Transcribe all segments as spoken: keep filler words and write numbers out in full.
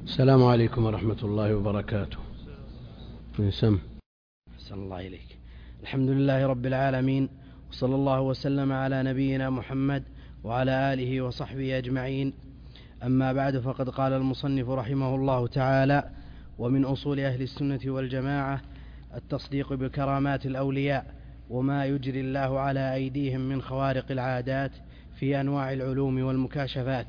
السلام عليكم ورحمة الله وبركاته. من سم. أحسن الله إليك. الحمد لله رب العالمين، وصلى الله وسلم على نبينا محمد وعلى آله وصحبه أجمعين. أما بعد، فقد قال المصنف رحمه الله تعالى: ومن أصول أهل السنة والجماعة التصديق بكرامات الأولياء وما يجري الله على أيديهم من خوارق العادات في أنواع العلوم والمكاشفات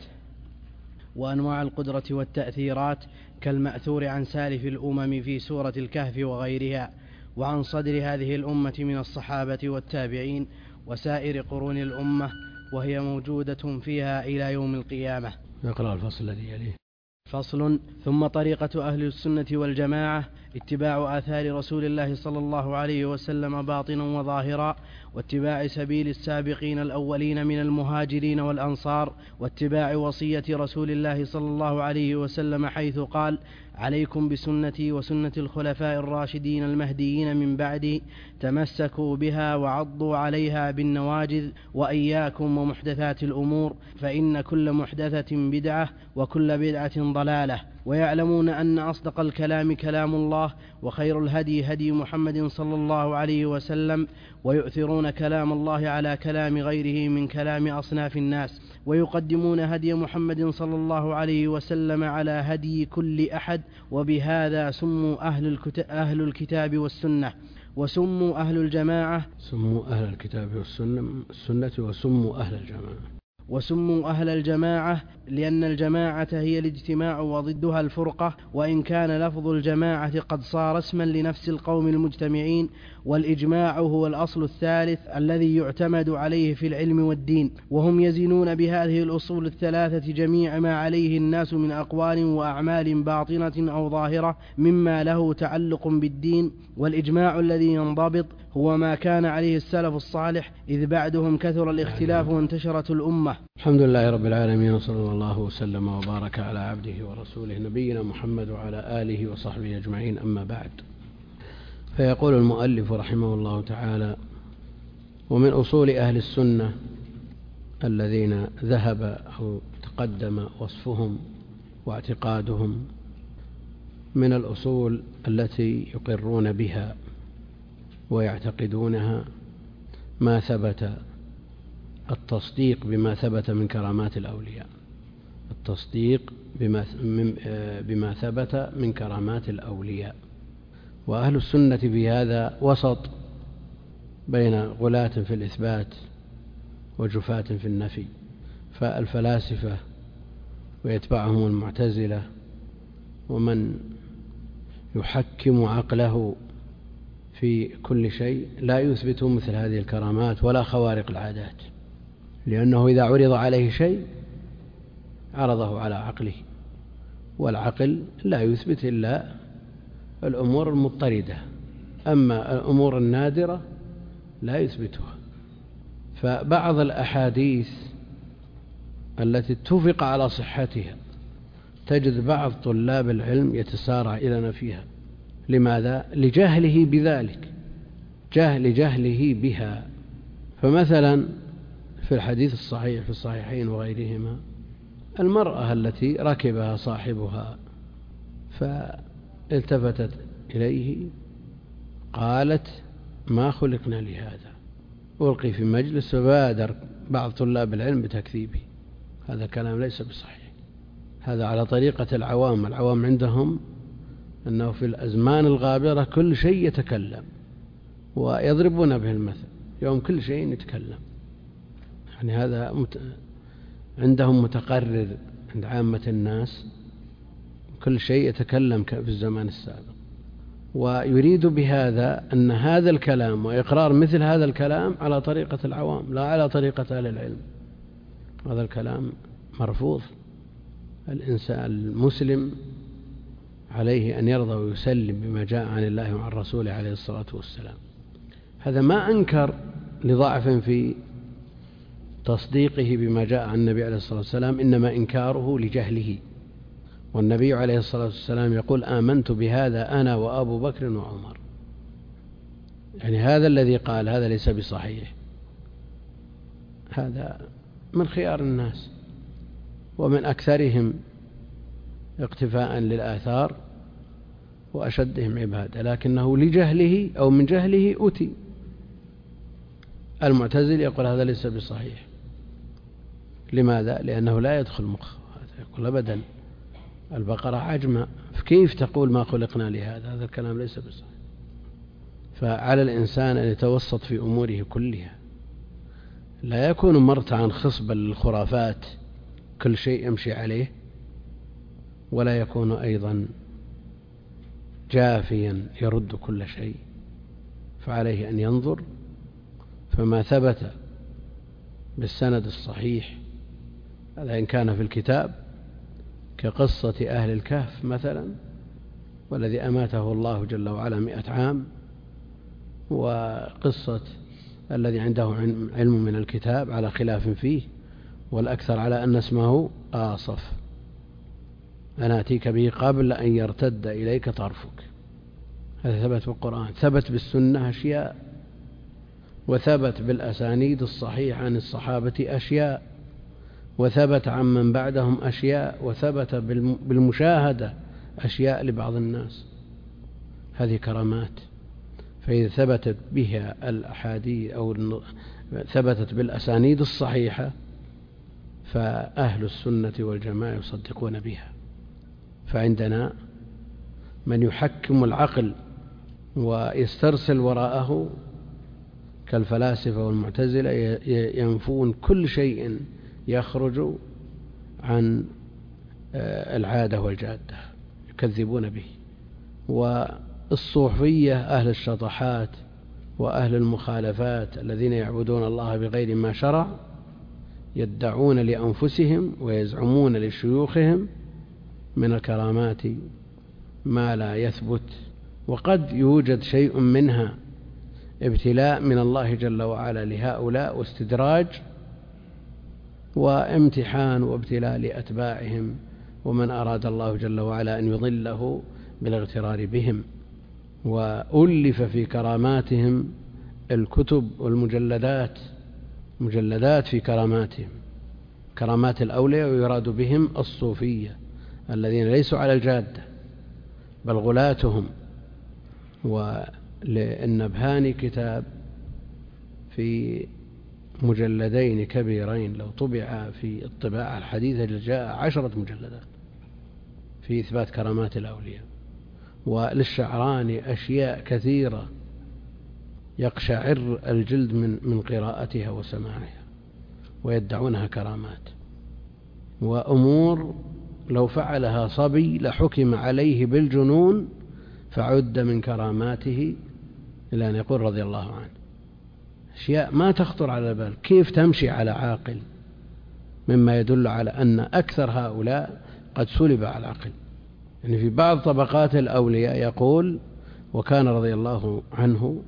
وأنواع القدرة والتأثيرات، كالمأثور عن سالف الأمم في سورة الكهف وغيرها، وعن صدر هذه الأمة من الصحابة والتابعين وسائر قرون الأمة، وهي موجودة فيها إلى يوم القيامة. نقرأ الفصل الذي يليه. فصل. ثم طريقة أهل السنة والجماعة اتباع آثار رسول الله صلى الله عليه وسلم باطنا وظاهرا، واتباع سبيل السابقين الأولين من المهاجرين والأنصار، واتباع وصية رسول الله صلى الله عليه وسلم حيث قال: عليكم بسنتي وسنة الخلفاء الراشدين المهديين من بعدي، تمسكوا بها وعضوا عليها بالنواجذ، وإياكم ومحدثات الأمور، فإن كل محدثة بدعة وكل بدعة ضلالة. ويعلمون أن أصدق الكلام كلام الله، وخير الهدي هدي محمد صلى الله عليه وسلم، ويؤثرون كلام الله على كلام غيره من كلام أصناف الناس، ويقدمون هدي محمد صلى الله عليه وسلم على هدي كل أحد، وبهذا سموا أهل, أهل الكتاب والسنة، وسموا أهل الجماعة سموا أهل الكتاب والسنة السنة وسموا أهل الجماعة وسموا أهل الجماعة لأن الجماعة هي الاجتماع وضدها الفرقة، وإن كان لفظ الجماعة قد صار اسما لنفس القوم المجتمعين، والإجماع هو الأصل الثالث الذي يعتمد عليه في العلم والدين، وهم يزنون بهذه الأصول الثلاثة جميع ما عليه الناس من أقوال وأعمال باطنة أو ظاهرة مما له تعلق بالدين. والإجماع الذي ينضبط هو ما كان عليه السلف الصالح، إذ بعدهم كثر الاختلاف وانتشرت الأمة. الحمد لله رب العالمين، وصلى الله وسلم وبارك على عبده ورسوله نبينا محمد وعلى آله وصحبه أجمعين. أما بعد، فيقول المؤلف رحمه الله تعالى: ومن أصول أهل السنة الذين ذهب أو تقدم وصفهم واعتقادهم، من الأصول التي يقرون بها ويعتقدونها ما ثبت، التصديق بما ثبت من كرامات الأولياء، التصديق بما, بما ثبت من كرامات الأولياء. وأهل السنة في هذا وسط بين غلاة في الإثبات وجفاة في النفي، فالفلاسفة ويتبعهم المعتزلة ومن يحكم عقله في كل شيء لا يثبت مثل هذه الكرامات ولا خوارق العادات، لأنه إذا عرض عليه شيء عرضه على عقله، والعقل لا يثبت إلا الأمور المضطردة، أما الأمور النادرة لا يثبتها. فبعض الأحاديث التي اتفق على صحتها تجد بعض طلاب العلم يتسارع إلى نفيها. لماذا؟ لجهله بذلك، جهل جهله بها. فمثلا في الحديث الصحيح في الصحيحين وغيرهما، المرأة التي ركبها صاحبها فالتفتت إليه قالت: ما خلقنا لهذا. ألقي في مجلس، فبادر بعض طلاب العلم بتكذيبه. هذا كلام ليس بصحيح، هذا على طريقة العوام. العوام عندهم أنه في الأزمان الغابرة كل شيء يتكلم، ويضربون به المثل، يوم كل شيء يتكلم. يعني هذا مت... عندهم متقرر عند عامة الناس، كل شيء يتكلم في الزمان السابق، ويريد بهذا أن هذا الكلام وإقرار مثل هذا الكلام على طريقة العوام لا على طريقة أهل العلم. هذا الكلام مرفوض. الإنسان المسلم عليه أن يرضى ويسلم بما جاء عن الله وعن رسوله عليه الصلاة والسلام. هذا ما أنكر لضعف في تصديقه بما جاء عن النبي عليه الصلاة والسلام، إنما إنكاره لجهله. والنبي عليه الصلاة والسلام يقول: آمنت بهذا أنا وأبو بكر وعمر. يعني هذا الذي قال هذا ليس بصحيح، هذا من خيار الناس ومن أكثرهم اقتفاء للآثار وأشدهم عبادة، لكنه لجهله أو من جهله أتي. المعتزل يقول هذا ليس بصحيح. لماذا؟ لأنه لا يدخل مخ. هذا يقول أبدا البقرة عجمة، كيف تقول ما خلقنا لهذا؟ هذا الكلام ليس بصحيح. فعلى الإنسان أن يتوسط في أموره كلها، لا يكون مرتعا خصبا للخرافات كل شيء يمشي عليه، ولا يكون أيضا جافيا يرد كل شيء. فعليه أن ينظر، فما ثبت بالسند الصحيح هذا إن كان في الكتاب كقصة أهل الكهف مثلا، والذي أماته الله جل وعلا مئة عام، وقصة الذي عنده علم من الكتاب على خلاف فيه، والأكثر على أن اسمه آصف، أنا أتيك به قبل أن يرتد إليك طرفك. هذا ثبت بالقرآن، ثبت بالسنة أشياء، وثبت بالأسانيد الصحيحة عن الصحابة أشياء، وثبت عن من بعدهم أشياء، وثبت بالمشاهدة أشياء لبعض الناس. هذه كرامات. فإذا ثبتت بها الأحاديث أو ثبتت بالأسانيد الصحيحة فأهل السنة والجماعة يصدقون بها. فعندنا من يحكم العقل ويسترسل وراءه كالفلاسفة والمعتزلة، ينفون كل شيء يخرج عن العادة والجادة، يكذبون به. والصوفية أهل الشطحات وأهل المخالفات الذين يعبدون الله بغير ما شرع، يدعون لأنفسهم ويزعمون لشيوخهم من الكرامات ما لا يثبت، وقد يوجد شيء منها ابتلاء من الله جل وعلا لهؤلاء واستدراج وامتحان وابتلاء لأتباعهم، ومن أراد الله جل وعلا أن يضله بالاغترار بهم. وألف في كراماتهم الكتب والمجلدات، مجلدات في كراماتهم، كرامات الأولياء، ويراد بهم الصوفية الذين ليسوا على الجادة بل غلاتهم. وللنبهاني كتاب في مجلدين كبيرين لو طبع في الطباعة الحديثة جاء عشرة مجلدات في إثبات كرامات الأولياء. وللشعراني أشياء كثيرة يقشعر الجلد من من قراءتها وسماعها، ويدعونها كرامات، وأمور لو فعلها صبي لحكم عليه بالجنون فعد من كراماته إلى أن يقول رضي الله عنه. أشياء ما تخطر على البال، كيف تمشي على عاقل؟ مما يدل على أن أكثر هؤلاء قد سلب على العقل. يعني في بعض طبقات الأولياء يقول وكان رضي الله عنه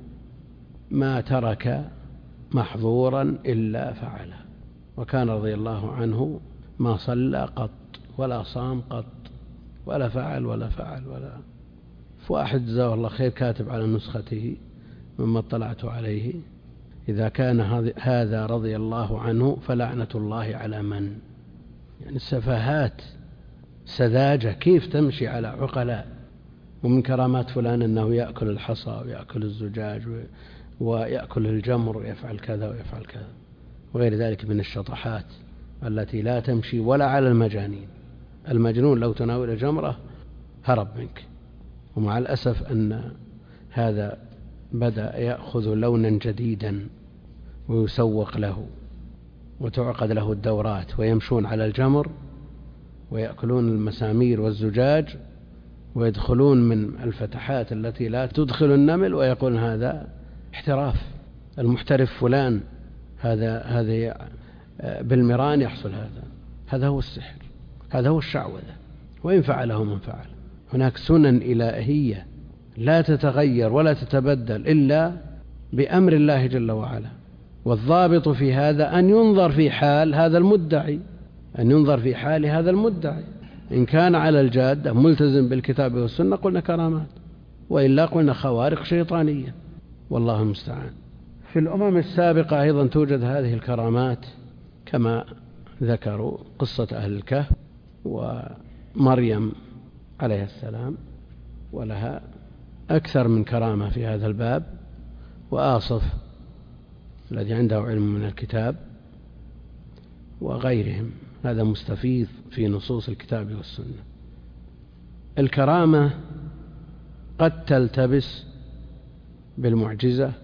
ما ترك محظورا إلا فعله، وكان رضي الله عنه ما صلى قط ولا صام قط ولا فعل ولا فعل ولا. فواحد جزاه الله خير كاتب على نسخته مما اطلعت عليه: إذا كان هذا رضي الله عنه فلعنة الله على من. يعني السفاهات، سذاجة، كيف تمشي على عقلاء. ومن كرامات فلان أنه يأكل الحصى ويأكل الزجاج ويأكل الجمر ويفعل كذا ويفعل كذا وغير ذلك من الشطحات التي لا تمشي ولا على المجانين. المجنون لو تناول جمرة هرب منك. ومع الأسف أن هذا بدأ يأخذ لونا جديدا ويسوق له وتعقد له الدورات، ويمشون على الجمر ويأكلون المسامير والزجاج ويدخلون من الفتحات التي لا تدخل النمل، ويقول هذا احتراف، المحترف فلان، هذا هذا بالمران يحصل. هذا هذا هو السحر، هذا هو الشعوذة، وإن فعله من فعل. هناك سنن إلهية لا تتغير ولا تتبدل إلا بأمر الله جل وعلا. والضابط في هذا أن ينظر في حال هذا المدعي، أن ينظر في حال هذا المدعي. إن كان على الجادة ملتزم بالكتاب والسنة قلنا كرامات، وإلا قلنا خوارق شيطانية، والله المستعان. في الأمم السابقة أيضا توجد هذه الكرامات كما ذكروا قصة أهل الكهف مريم عليه السلام، ولها أكثر من كرامة في هذا الباب، وآصف الذي عنده علم من الكتاب، وغيرهم. هذا مستفيض في نصوص الكتاب والسنة. الكرامة قد تلتبس بالمعجزة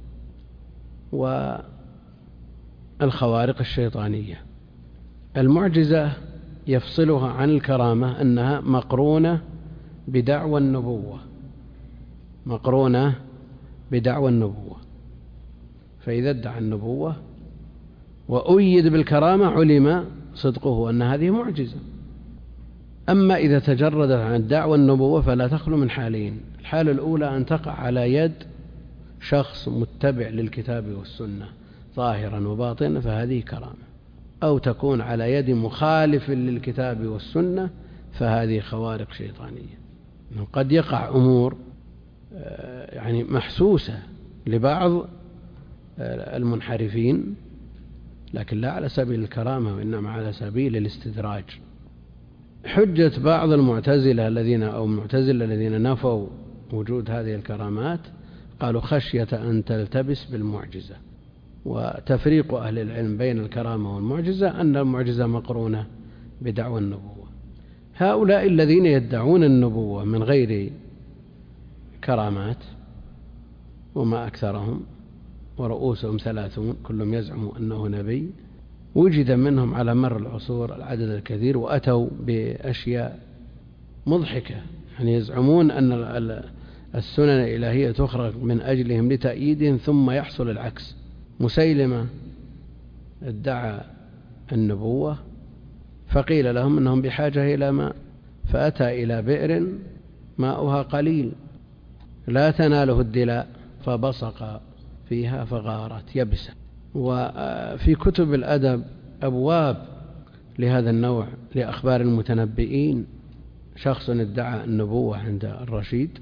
والخوارق الشيطانية. المعجزة يفصلها عن الكرامة أنها مقرونة بدعوى النبوة، مقرونة بدعوى النبوة، فإذا ادعى النبوة وأيد بالكرامة علم صدقه أن هذه معجزة. أما إذا تجردت عن دعوى النبوة فلا تخلو من حالين: الحالة الأولى أن تقع على يد شخص متبع للكتاب والسنة ظاهرا وباطنا، فهذه كرامة، أو تكون على يد مخالف للكتاب والسنة، فهذه خوارق شيطانية. قد يقع أمور يعني محسوسة لبعض المنحرفين، لكن لا على سبيل الكرامة، وإنما على سبيل الاستدراج. حجة بعض المعتزلة الذين أو المعتزلة الذين نفوا وجود هذه الكرامات قالوا خشية أن تلتبس بالمعجزة. وتفريق أهل العلم بين الكرامة والمعجزة أن المعجزة مقرونة بدعوى النبوة. هؤلاء الذين يدعون النبوة من غير كرامات، وما أكثرهم، ورؤوسهم ثلاثون كلهم يزعم أنه نبي، وجد منهم على مر العصور العدد الكثير، وأتوا بأشياء مضحكة. يعني يزعمون أن السنن الإلهية تخرج من أجلهم لتأييدهم، ثم يحصل العكس. مسيلمة ادعى النبوة فقيل لهم أنهم بحاجة إلى ماء، فأتى إلى بئر ماؤها قليل لا تناله الدلاء، فبصق فيها فغارت يبسة. وفي كتب الأدب أبواب لهذا النوع، لأخبار المتنبئين. شخص ادعى النبوة عند الرشيد،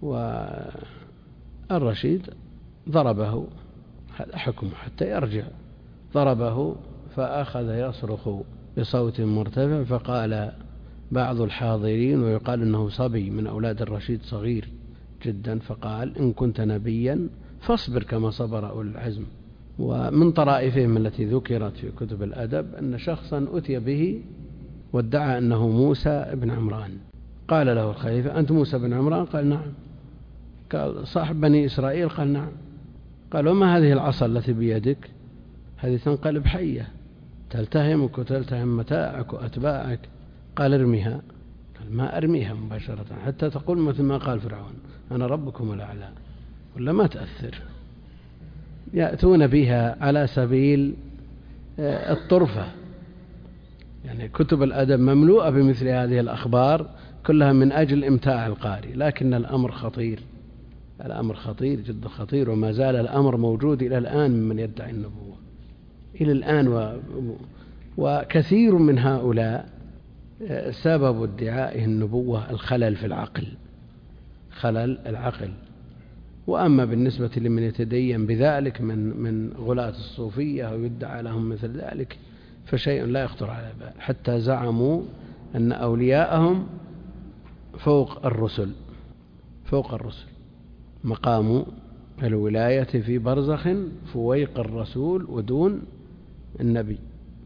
والرشيد ضربه، هذا حكم حتى يرجع، ضربه فأخذ يصرخ بصوت مرتفع، فقال بعض الحاضرين، ويقال أنه صبي من أولاد الرشيد صغير جدا، فقال إن كنت نبيا فاصبر كما صبر أولي العزم. ومن طرائفهم التي ذكرت في كتب الأدب أن شخصا أتي به وادعى أنه موسى بن عمران، قال له الخليفة أنت موسى بن عمران؟ قال نعم. قال صاحب بني إسرائيل؟ قال نعم. قال وما هذه العصا التي بيدك؟ هذه تنقلب حية تلتهمك وتلتهم متاعك وأتباعك. قال ارميها. قال ما أرميها مباشرة حتى تقول مثل ما قال فرعون أنا ربكم الأعلى، ولا ما تأثر. يأتون بها على سبيل الطرفة. يعني كتب الأدب مملوءة بمثل هذه الأخبار كلها من أجل إمتاع القارئ، لكن الأمر خطير، الأمر خطير جدا خطير، وما زال الأمر موجود إلى الآن من يدعي النبوة إلى الآن. و... وكثير من هؤلاء سبب ادعائه النبوة الخلل في العقل، خلل العقل. وأما بالنسبة لمن يتدين بذلك من من غلاة الصوفية ويدعى لهم مثل ذلك فشيء لا يخطر على بال، حتى زعموا أن أولياءهم فوق الرسل، فوق الرسل، مقام الولاية في برزخ فويق الرسول ودون النبي.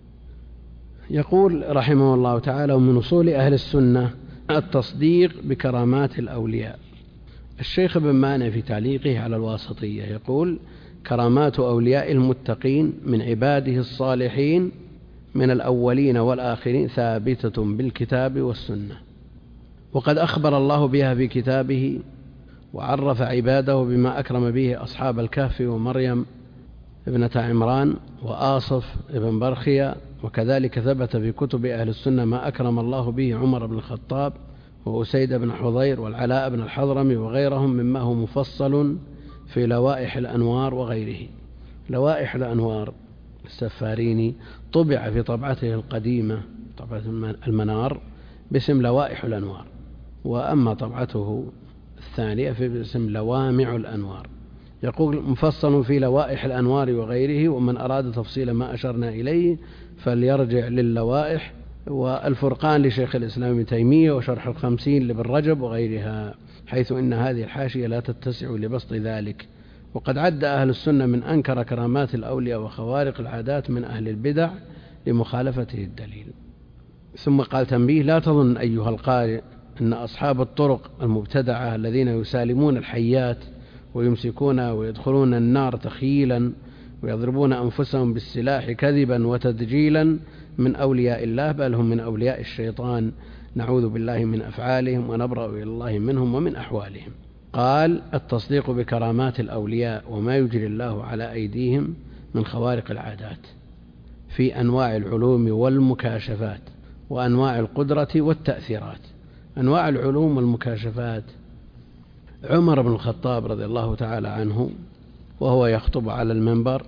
يقول رحمه الله تعالى ومن أصول أهل السنة التصديق بكرامات الأولياء. الشيخ ابن مانع في تعليقه على الواسطية يقول كرامات أولياء المتقين من عباده الصالحين من الأولين والآخرين ثابتة بالكتاب والسنة، وقد أخبر الله بها في كتابه وعرف عباده بما أكرم به أصحاب الكهف ومريم ابنة عمران وآصف ابن برخيا، وكذلك ثبت في كتب أهل السنة ما أكرم الله به عمر بن الخطاب وأسيد بن حضير والعلاء بن الحضرمي وغيرهم مما هو مفصل في لوائح الأنوار وغيره. لوائح الأنوار السفاريني طبع في طبعته القديمة طبعة المنار باسم لوائح الأنوار، وأما طبعته الثانية في باسم لوامع الأنوار. يقول مفصل في لوائح الأنوار وغيره، ومن أراد تفصيل ما أشرنا إليه فليرجع للوائح والفرقان لشيخ الإسلام ابن تيمية وشرح الخمسين لابن رجب وغيرها، حيث إن هذه الحاشية لا تتسع لبسط ذلك. وقد عد أهل السنة من أنكر كرامات الأولياء وخوارق العادات من أهل البدع لمخالفته الدليل. ثم قال تنبيه: لا تظن أيها القارئ أن أصحاب الطرق المبتدعة الذين يسالمون الحيات ويمسكون ويدخلون النار تخيلا ويضربون أنفسهم بالسلاح كذبا وتدجيلا من أولياء الله، بل هم من أولياء الشيطان، نعوذ بالله من أفعالهم ونبرأ إلى الله منهم ومن أحوالهم. قال: التصديق بكرامات الأولياء وما يجري الله على أيديهم من خوارق العادات في أنواع العلوم والمكاشفات وأنواع القدرة والتأثيرات. أنواع العلوم والمكاشفات: عمر بن الخطاب رضي الله تعالى عنه وهو يخطب على المنبر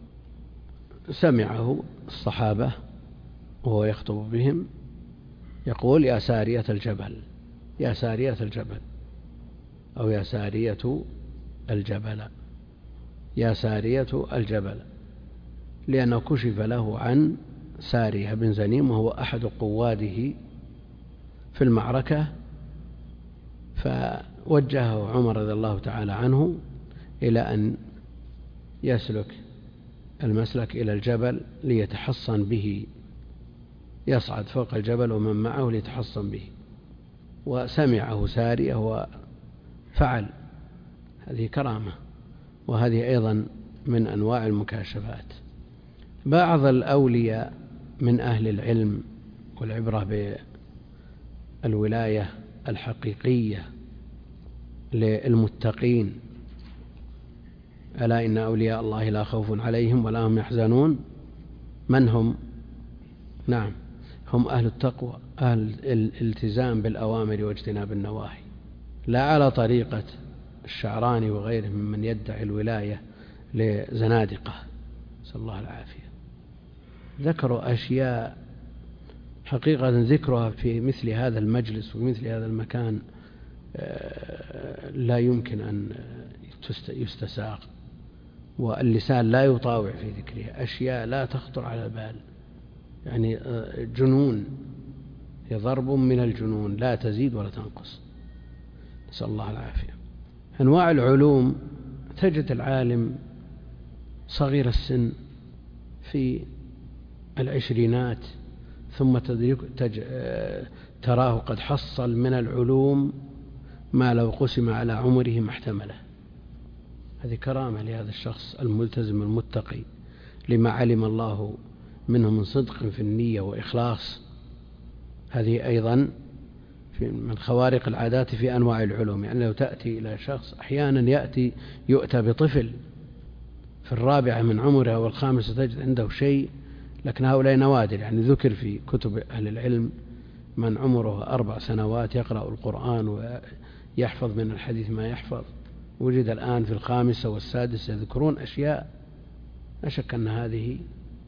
سمعه الصحابة وهو يخطب بهم يقول: يا سارية الجبل، يا سارية الجبل، أو يا سارية الجبل، يا سارية الجبل، لأنه كشف له عن سارية بن زنيم وهو أحد قواده في المعركة، فوجهه عمر رضي الله تعالى عنه إلى أن يسلك المسلك إلى الجبل ليتحصن به، يصعد فوق الجبل ومن معه ليتحصن به، وسمعه سارية وفعل. هذه كرامة، وهذه أيضا من أنواع المكاشفات. بعض الأولياء من أهل العلم والعبرة بالولاية الحقيقية للمتقين: ألا إن أولياء الله لا خوف عليهم ولا هم يحزنون. من هم؟ نعم، هم أهل التقوى، أهل الالتزام بالأوامر واجتناب النواهي، لا على طريقة الشعراني وغيره ممن يدعي الولاية لزنادقة، نسأل الله العافية. ذكروا أشياء حقيقة ذكرها في مثل هذا المجلس ومثل هذا المكان لا يمكن أن يستساق، واللسان لا يطاوع في ذكرها، أشياء لا تخطر على البال، يعني جنون، هي ضرب من الجنون لا تزيد ولا تنقص، نسأل الله العافية. أنواع العلوم: تجد العالم صغير السن في العشرينات ثم تدرك تج... تراه قد حصل من العلوم ما لو قسم على عمره ما احتمله. هذه كرامة لهذا الشخص الملتزم المتقي لما علم الله منه من صدق في النية وإخلاص. هذه أيضا من خوارق العادات في أنواع العلوم. يعني لو تأتي إلى شخص أحيانا يأتي يؤتى بطفل في الرابعة من عمره والخامسة تجد عنده شيء، لكن هؤلاء نوادر. يعني ذكر في كتب أهل العلم من عمره أربع سنوات يقرأ القرآن ويحفظ من الحديث ما يحفظ، وجد الآن في الخامسة والسادسة يذكرون أشياء لا شك أن هذه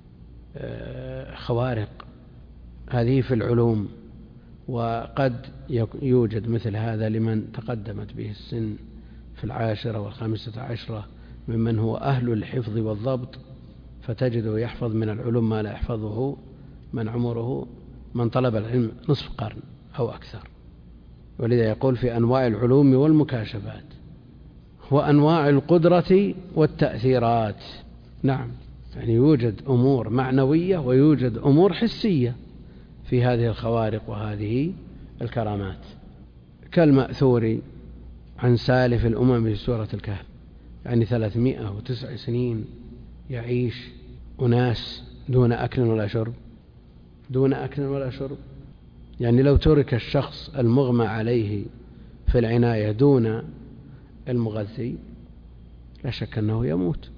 خوارق، هذه في العلوم. وقد يوجد مثل هذا لمن تقدمت به السن في العاشرة والخامسة عشرة ممن هو أهل الحفظ والضبط، فتجده يحفظ من العلوم ما لا يحفظه من عمره من طلب العلم نصف قرن أو أكثر. ولذا يقول في أنواع العلوم والمكاشفات وأنواع القدرة والتأثيرات. نعم، يعني يوجد أمور معنوية ويوجد أمور حسية في هذه الخوارق وهذه الكرامات، كالمأثور عن سالف الأمم في سورة الكهف، يعني ثلاثمائة وتسع سنين يعيش أناس دون أكل ولا شرب، دون أكل ولا شرب. يعني لو ترك الشخص المغمى عليه في العناية دون المغذي لا شك أنه يموت.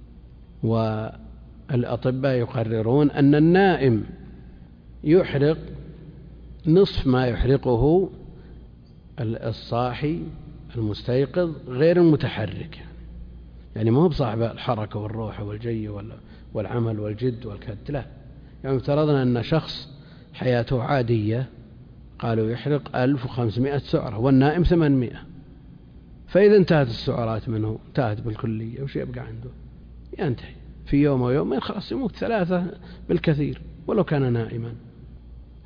والأطباء يقررون أن النائم يحرق نصف ما يحرقه الصاحي المستيقظ غير المتحرك، يعني ما هو بصاحب الحركة والروح والجي والعمل والجد والكد، لا. يعني افترضنا أن شخص حياته عادية قالوا يحرق ألف وخمسمائة سعرة والنائم ثمانمائة، فإذا انتهت السعرات منه انتهت بالكلية، وش يبقى عنده؟ ينتهي في يوم ويومين خلاص يموت، ثلاثة بالكثير ولو كان نائما.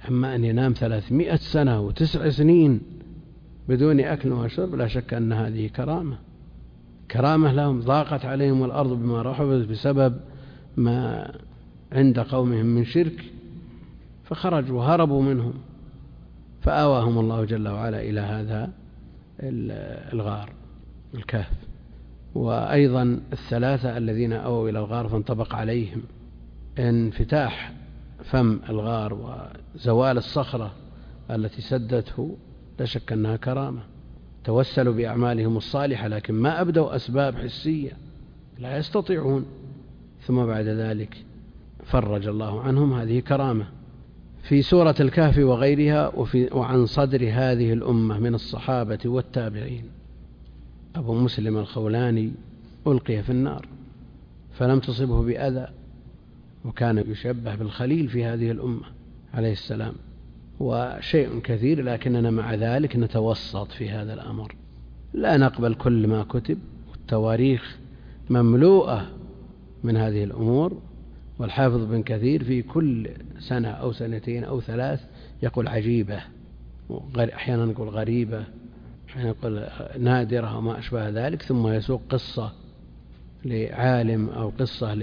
أما أن ينام ثلاثمائة سنة وتسع سنين بدون أكل وشرب لا شك أن هذه كرامة كرامة لهم. ضاقت عليهم الأرض بما رحبت بسبب ما عند قومهم من شرك فخرجوا وهربوا منهم فآواهم الله جل وعلا إلى هذا الغار الكهف. وأيضا الثلاثة الذين أووا إلى الغار فانطبق عليهم انفتاح فم الغار وزوال الصخرة التي سدته لا شك أنها كرامة. توسلوا بأعمالهم الصالحة لكن ما أبدوا أسباب حسية لا يستطيعون، ثم بعد ذلك فرج الله عنهم، هذه كرامة. في سورة الكهف وغيرها وفي وعن صدر هذه الأمة من الصحابة والتابعين أبو مسلم الخولاني ألقي في النار فلم تصبه بأذى، وكان يشبه بالخليل في هذه الأمة عليه السلام، وشيء كثير، لكننا مع ذلك نتوسط في هذا الأمر، لا نقبل كل ما كتب، والتواريخ مملوءة من هذه الأمور. والحافظ بن كثير في كل سنة أو سنتين أو ثلاث يقول عجيبة، أحيانا يقول غريبة، أحيانا يقول نادرة وما أشبه ذلك، ثم يسوق قصة لعالم أو قصة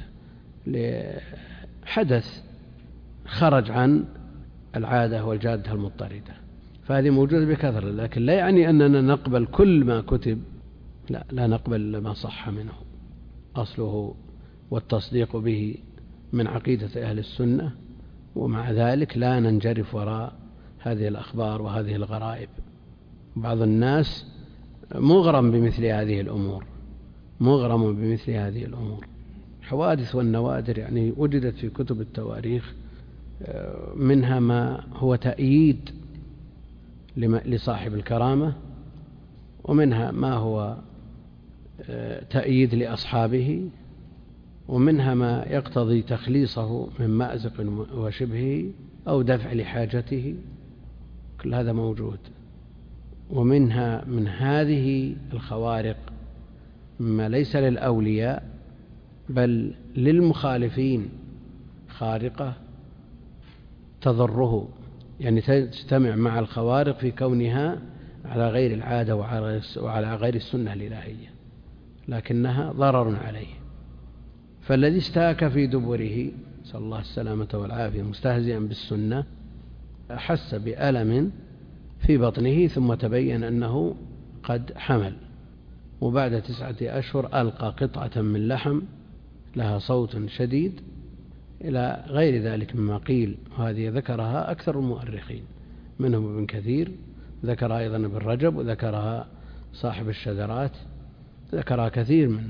لحدث خرج عن العادة والجادة المضطردة، فهذه موجودة بكثرة، لكن لا يعني أننا نقبل كل ما كتب، لا لا نقبل ما صح منه أصله والتصديق به من عقيدة أهل السنة، ومع ذلك لا ننجرف وراء هذه الأخبار وهذه الغرائب. بعض الناس مغرم بمثل هذه الأمور، مغرم بمثل هذه الأمور. حوادث والنوادر يعني وجدت في كتب التواريخ، منها ما هو تأييد لصاحب الكرامة، ومنها ما هو تأييد لأصحابه، ومنها ما يقتضي تخليصه من مأزق وشبهه أو دفع لحاجته، كل هذا موجود. ومنها من هذه الخوارق ما ليس للأولياء بل للمخالفين خارقة تضره، يعني تجتمع مع الخوارق في كونها على غير العادة وعلى غير السنة الإلهية، لكنها ضرر عليه. فالذي استاك في دبره صلى الله السلامة والعافية مستهزئا بالسنة أحس بألم في بطنه، ثم تبين أنه قد حمل، وبعد تسعة أشهر ألقى قطعة من لحم لها صوت شديد إلى غير ذلك مما قيل، وهذه ذكرها أكثر المؤرخين منهم ابن كثير، ذكرها أيضا ابن رجب، وذكرها صاحب الشذرات، ذكرها كثير من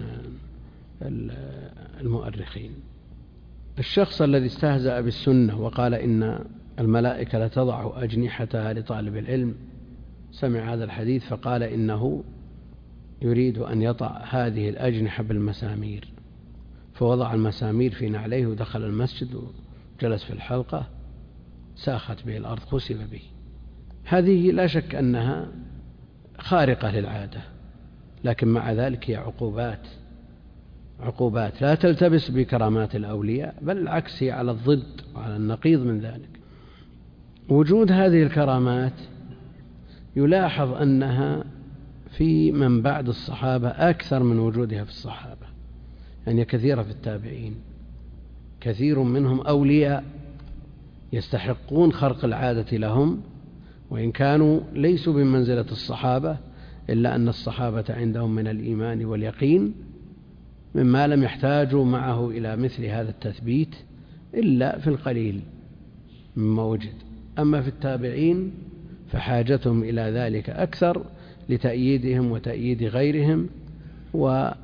المؤرخين. الشخص الذي استهزأ بالسنة وقال إن الملائكة لتضع أجنحتها لطالب العلم سمع هذا الحديث فقال إنه يريد أن يطع هذه الأجنحة بالمسامير، فوضع المسامير في نعليه ودخل المسجد وجلس في الحلقة، ساخت به الأرض، خسف به. هذه لا شك أنها خارقة للعادة، لكن مع ذلك هي عقوبات عقوبات لا تلتبس بكرامات الأولياء، بل العكس، هي على الضد وعلى النقيض من ذلك. وجود هذه الكرامات يلاحظ أنها في من بعد الصحابة أكثر من وجودها في الصحابة، يعني كثيرة في التابعين، كثير منهم أولياء يستحقون خرق العادة لهم، وإن كانوا ليسوا بمنزلة الصحابة، إلا أن الصحابة عندهم من الإيمان واليقين مما لم يحتاجوا معه إلى مثل هذا التثبيت إلا في القليل مما وجد. أما في التابعين فحاجتهم إلى ذلك أكثر لتأييدهم وتأييد غيرهم وهداية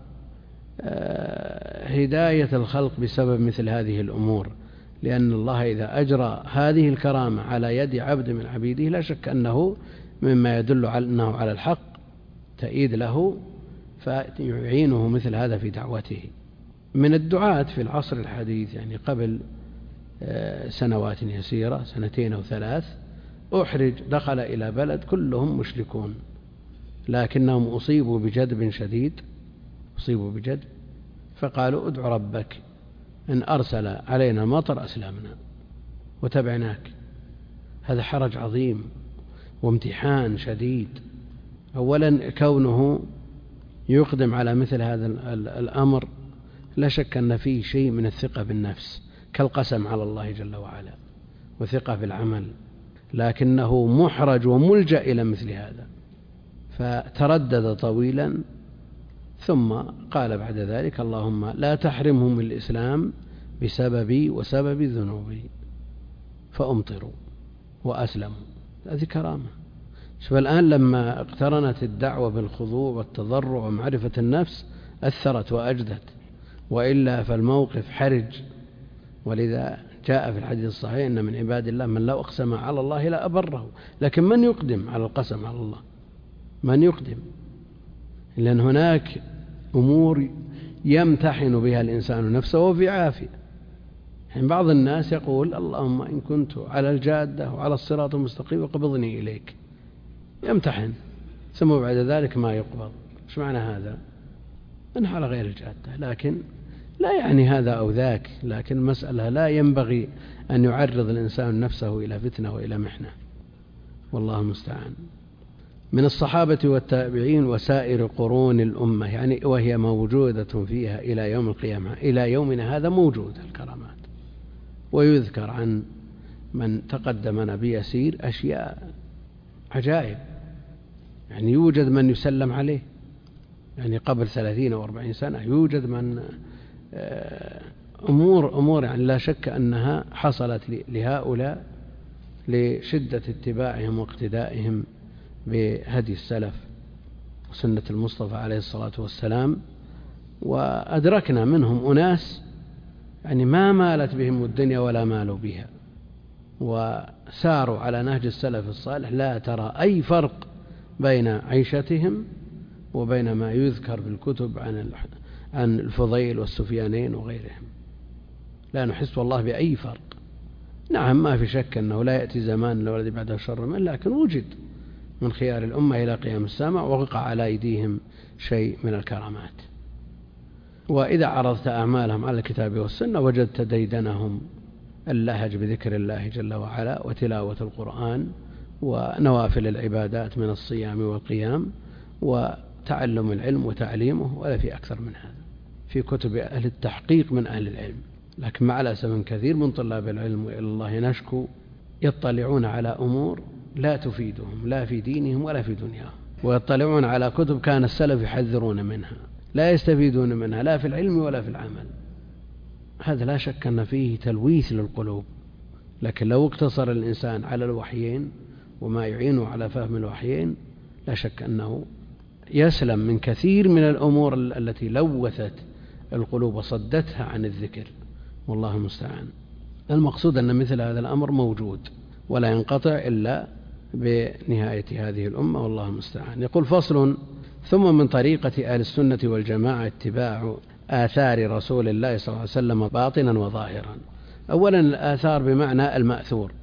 الخلق بسبب مثل هذه الأمور، لأن الله إذا أجرى هذه الكرامة على يد عبد من عبيده لا شك أنه مما يدل على أنه على الحق، تأييد له فيعينه مثل هذا في دعوته. من الدعاة في العصر الحديث يعني قبل سنوات يسيرة، سنتين أو ثلاث، أحرج دخل إلى بلد كلهم مشركون، لكنهم أصيبوا بجدب شديد، أصيبوا بجدب، فقالوا ادع ربك إن أرسل علينا مطر أسلمنا وتبعناك. هذا حرج عظيم وامتحان شديد. أولا كونه يقدم على مثل هذا الأمر لا شك أن فيه شيء من الثقة بالنفس كالقسم على الله جل وعلا وثقة في العمل، لكنه محرج وملجأ إلى مثل هذا، فتردد طويلا ثم قال بعد ذلك اللهم لا تحرمهم الإسلام بسببي وسبب ذنوبي، فأمطروا وأسلموا. هذه كرامة. شوف الآن لما اقترنت الدعوة بالخضوع والتضرع ومعرفة النفس أثرت وأجدت، وإلا فالموقف حرج. ولذا جاء في الحديث الصحيح إن من عباد الله من لو أقسم على الله لا أبره. لكن من يقدم على القسم على الله؟ من يقدم؟ لأن هناك أمور يمتحن بها الإنسان نفسه وفي عافية. يعني بعض الناس يقول اللهم إن كنت على الجادة وعلى الصراط المستقيم وقبضني إليك، يمتحن ثم بعد ذلك ما يقبض. إيش معنى هذا؟ أنه على غير الجادة، لكن لا يعني هذا أو ذاك، لكن المسألة لا ينبغي أن يعرض الإنسان نفسه إلى فتنة وإلى محنة، والله المستعان. من الصحابة والتابعين وسائر قرون الأمة، يعني وهي موجودة فيها إلى يوم القيامة، إلى يومنا هذا موجود الكرامات. ويذكر عن من تقدمنا بيسير أشياء عجائب، يعني يوجد من يسلم عليه، يعني قبل ثلاثين أو أربعين سنة يوجد من أمور أمور يعني لا شك أنها حصلت لهؤلاء لشدة اتباعهم واقتدائهم بهدي السلف وسنة المصطفى عليه الصلاة والسلام. وأدركنا منهم أناس يعني ما مالت بهم الدنيا ولا مالوا بها، وساروا على نهج السلف الصالح، لا ترى أي فرق بين عيشتهم وبين ما يذكر في الكتب عن عن الفضيل والسفيانين وغيرهم، لا نحس والله بأي فرق. نعم ما في شك أنه لا يأتي زمان الذي بعده شر منه، لكن وجد من خيار الأمة إلى قيام الساعة ووقع على أيديهم شيء من الكرامات. وإذا عرضت أعمالهم على الكتاب والسنة وجدت ديدنهم اللهج بذكر الله جل وعلا وتلاوة القرآن ونوافل العبادات من الصيام والقيام وتعلم العلم وتعليمه، ولا في أكثر من هذا في كتب أهل التحقيق من أهل العلم. لكن مع الأسف كثير من طلاب العلم وإلى الله نشكو يطلعون على أمور لا تفيدهم لا في دينهم ولا في دنياهم، ويطلعون على كتب كان السلف يحذرون منها، لا يستفيدون منها لا في العلم ولا في العمل. هذا لا شك أن فيه تلويث للقلوب. لكن لو اقتصر الإنسان على الوحيين وما يعينه على فهم الوحيين لا شك أنه يسلم من كثير من الأمور التي لوثت القلوب وصدتها عن الذكر، والله المستعان. المقصود أن مثل هذا الأمر موجود ولا ينقطع إلا بنهاية هذه الأمة، والله المستعان. يقول فصل: ثم من طريقة أهل السنة والجماعة اتباع آثار رسول الله صلى الله عليه وسلم باطنا وظاهرا. أولا الآثار بمعنى المأثور،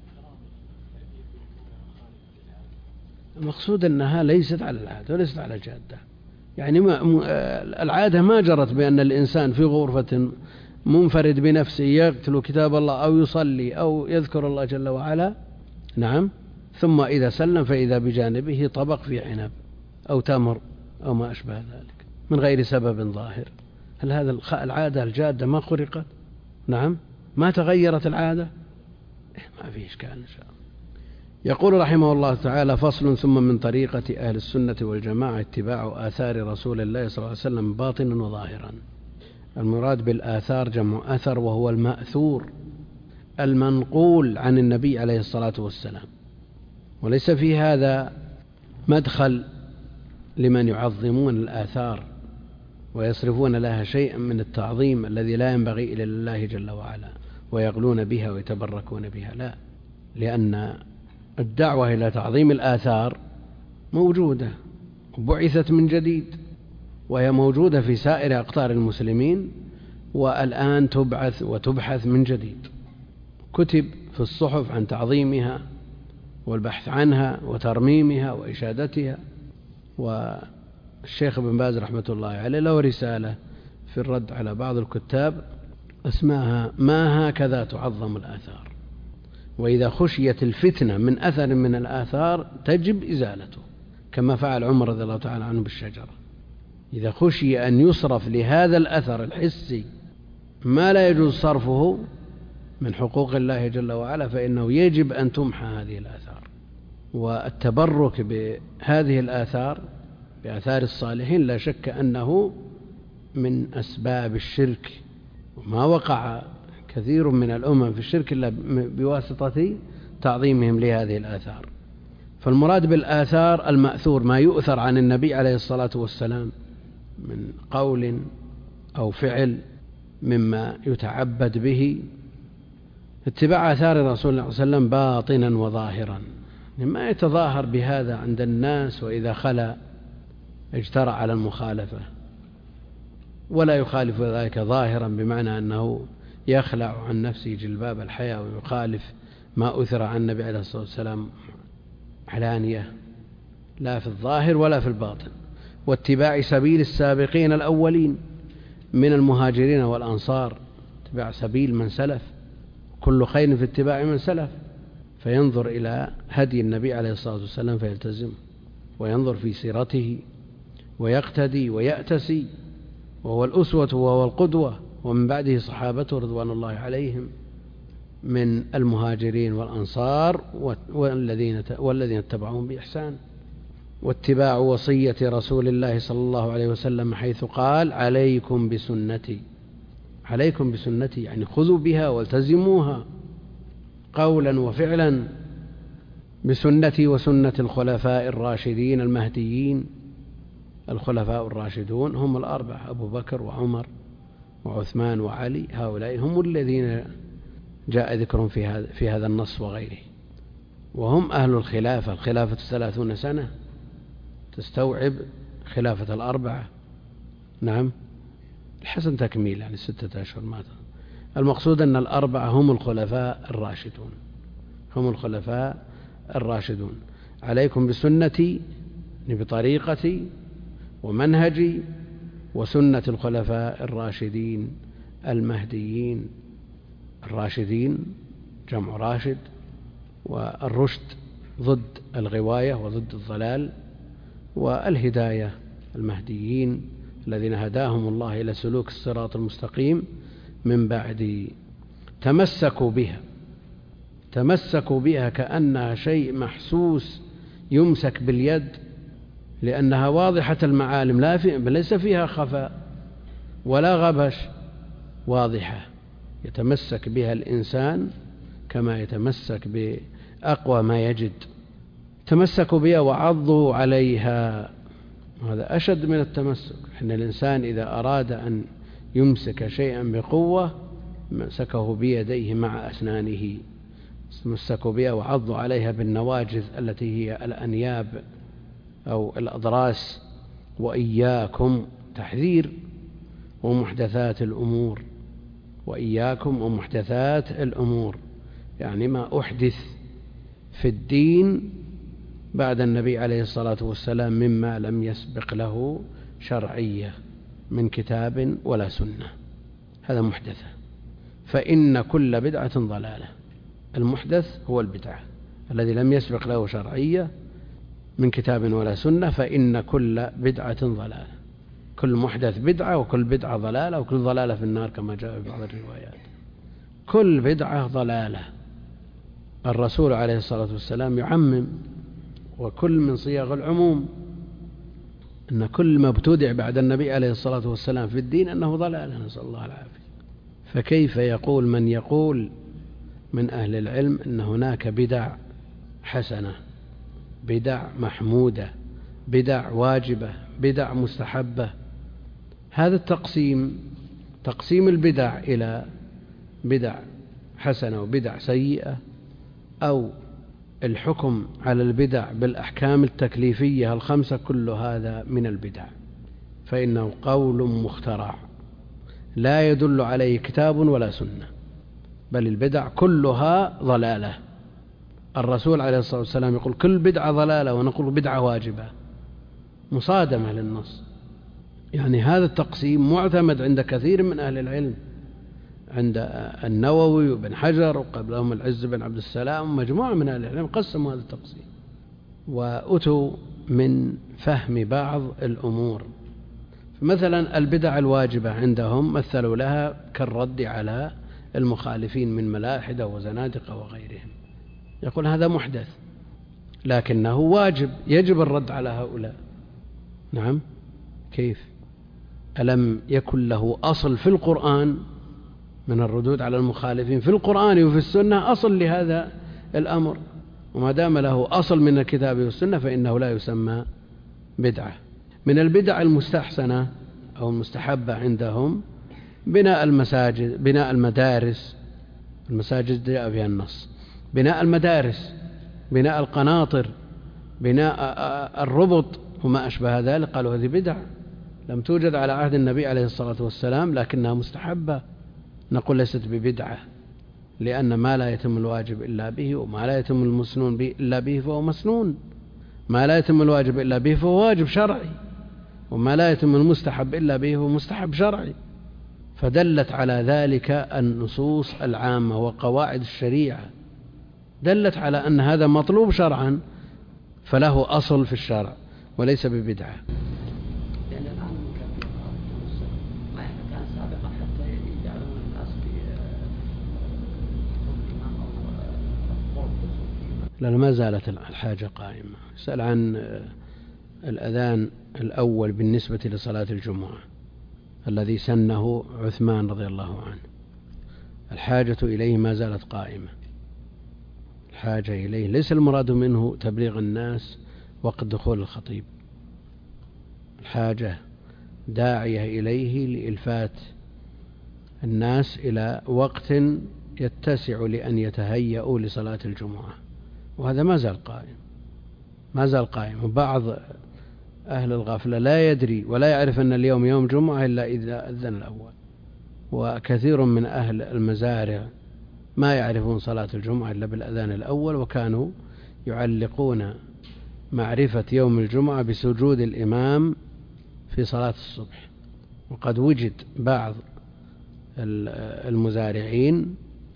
المقصود أنها ليست على العادة وليست على الجادة. يعني ما العادة ما جرت بأن الإنسان في غرفة منفرد بنفسه يقتل كتاب الله أو يصلي أو يذكر الله جل وعلا، نعم، ثم إذا سلم فإذا بجانبه طبق في عنب أو تمر أو ما أشبه ذلك من غير سبب ظاهر. هل هذا العادة الجادة ما خرقت؟ نعم، ما تغيرت العادة؟ ما في إشكال إن شاء الله. يقول رحمه الله تعالى: فصل: ثم من طريقة أهل السنة والجماعة اتباع آثار رسول الله صلى الله عليه وسلم باطنا وظاهرا. المراد بالآثار جمع أثر، وهو المأثور المنقول عن النبي عليه الصلاة والسلام. وليس في هذا مدخل لمن يعظمون الآثار ويصرفون لها شيئا من التعظيم الذي لا ينبغي إلا لله جل وعلا ويغلون بها ويتبركون بها، لا، لأن الدعوة إلى تعظيم الآثار موجودة وبعثت من جديد، وهي موجودة في سائر أقطار المسلمين، والآن تبعث وتبحث من جديد. كتب في الصحف عن تعظيمها والبحث عنها وترميمها وإشادتها. والشيخ ابن باز رحمة الله عليه له رسالة في الرد على بعض الكتاب اسمها: ما هكذا تعظم الآثار. وإذا خشيت الفتنة من أثر من الآثار تجب إزالته، كما فعل عمر رضي الله تعالى عنه بالشجرة. إذا خشي أن يصرف لهذا الأثر الحسي ما لا يجوز صرفه من حقوق الله جل وعلا فإنه يجب أن تمحى هذه الآثار. والتبرك بهذه الآثار بآثار الصالحين لا شك أنه من أسباب الشرك، وما وقع كثير من الأمم في الشرك إلا بواسطة تعظيمهم لهذه الآثار. فالمراد بالآثار المأثور ما يؤثر عن النبي عليه الصلاة والسلام من قول أو فعل مما يتعبد به. اتباع آثار الرسول صلى الله عليه وسلم باطنا وظاهرا، ما يتظاهر بهذا عند الناس وإذا خلا اجترأ على المخالفة، ولا يخالف ذلك ظاهرا بمعنى أنه يخلع عن نفسه جلباب الحياة ويخالف ما أثر عن النبي عليه الصلاة والسلام علانية، لا في الظاهر ولا في الباطن. واتباع سبيل السابقين الأولين من المهاجرين والأنصار، اتباع سبيل من سلف، كل خير في اتباع من سلف، فينظر إلى هدي النبي عليه الصلاة والسلام فيلتزم، وينظر في سيرته ويقتدي ويأتسي، وهو الأسوة وهو القدوة، ومن بعده صحابته رضوان الله عليهم من المهاجرين والأنصار والذين والذين اتبعوهم بإحسان. واتباع وصية رسول الله صلى الله عليه وسلم حيث قال عليكم بسنتي، عليكم بسنتي يعني خذوا بها والتزموها قولا وفعلا، بسنتي وسنة الخلفاء الراشدين المهديين. الخلفاء الراشدون هم الأربعة أبو بكر وعمر وعثمان وعلي، هؤلاء هم الذين جاء ذكرهم في هذا في هذا النص وغيره، وهم أهل الخلافة. الخلافة ثلاثون سنة تستوعب خلافة الأربعة، نعم الحسن تكميل يعني ستة أشهر مات. المقصود أن الأربعة هم الخلفاء الراشدون، هم الخلفاء الراشدون. عليكم بسنتي بطريقتي ومنهجي وسنة الخلفاء الراشدين المهديين. الراشدين جمع راشد، والرشد ضد الغواية وضد الضلال، والهداية المهديين الذين هداهم الله إلى سلوك الصراط المستقيم من بعد. تمسكوا بها، تمسكوا بها كأنها شيء محسوس يمسك باليد، لأنها واضحة المعالم، لا في ليس فيها خفاء ولا غبش، واضحة يتمسك بها الإنسان كما يتمسك بأقوى ما يجد. تمسكوا بها وعضوا عليها، هذا أشد من التمسك. إن الإنسان إذا أراد أن يمسك شيئا بقوة مسكه بيديه مع أسنانه، تمسكوا بها وعضوا عليها بالنواجذ التي هي الأنياب أو الأضراس. وإياكم تحذير ومحدثات الأمور، وإياكم ومحدثات الأمور يعني ما أحدث في الدين بعد النبي عليه الصلاة والسلام مما لم يسبق له شرعية من كتاب ولا سنة، هذا محدثة. فإن كل بدعة ضلالة، المحدث هو البدعة الذي لم يسبق له شرعية من كتاب ولا سنة، فإن كل بدعة ضلالة، كل محدث بدعة وكل بدعة ضلالة وكل ضلالة في النار كما جاء في بعض الروايات. كل بدعة ضلالة. الرسول عليه الصلاة والسلام يعمم، وكل من صيغ العموم أن كل ما ابتدع بعد النبي عليه الصلاة والسلام في الدين أنه ضلالة، نسأل الله العافية. فكيف يقول من يقول من أهل العلم أن هناك بدع حسنة، بدع محمودة، بدع واجبة، بدع مستحبة؟ هذا التقسيم، تقسيم البدع إلى بدع حسنة وبدع سيئة، أو الحكم على البدع بالأحكام التكليفية الخمسة، كل هذا من البدع، فإنه قول مخترع لا يدل عليه كتاب ولا سنة، بل البدع كلها ضلالة. الرسول عليه الصلاة والسلام يقول كل بدعة ضلالة، ونقول بدعة واجبة، مصادمة للنص. يعني هذا التقسيم معتمد عند كثير من أهل العلم، عند النووي وابن حجر وقبلهم العز بن عبد السلام ومجموعة من أهل العلم قسموا هذا التقسيم وأتوا من فهم بعض الأمور. مثلا البدع الواجبة عندهم مثلوا لها كالرد على المخالفين من ملاحدة وزنادقة وغيرهم، يقول هذا محدث لكنه واجب، يجب الرد على هؤلاء. نعم، كيف؟ ألم يكن له أصل في القرآن من الردود على المخالفين؟ في القرآن وفي السنة أصل لهذا الأمر، وما دام له أصل من الكتاب والسنة فإنه لا يسمى بدعة. من البدع المستحسنة أو المستحبة عندهم بناء المساجد، بناء المدارس، المساجد جاء فيها النص، بناء المدارس، بناء القناطر، بناء الربط وما أشبه ذلك. قالوا هذه بدعة لم توجد على عهد النبي عليه الصلاة والسلام لكنها مستحبة. نقول ليست ببدعة، لأن ما لا يتم الواجب إلا به وما لا يتم المسنون به إلا به فهو مسنون، ما لا يتم الواجب إلا به فهو واجب شرعي، وما لا يتم المستحب إلا به فهو مستحب شرعي. فدلت على ذلك النصوص العامة وقواعد الشريعة، دلت على أن هذا مطلوب شرعا فله أصل في الشرع وليس ببدعة. لأن الآن ما كان سابقا حتى يجعلون الناس لا ما زالت الحاجة قائمة. سأل عن الأذان الأول بالنسبة لصلاة الجمعة الذي سنه عثمان رضي الله عنه، الحاجة إليه ما زالت قائمة. الحاجة إليه ليس المراد منه تبليغ الناس وقت دخول الخطيب، الحاجة داعية إليه لإلفات الناس إلى وقت يتسع لأن يتهيئوا لصلاة الجمعة، وهذا ما زال قائم، ما زال قائم. وبعض أهل الغفلة لا يدري ولا يعرف أن اليوم يوم جمعة إلا إذا أذن الأول، وكثير من أهل المزارع ما يعرفون صلاة الجمعة إلا بالأذان الأول، وكانوا يعلقون معرفة يوم الجمعة بسجود الإمام في صلاة الصبح. وقد وجد بعض المزارعين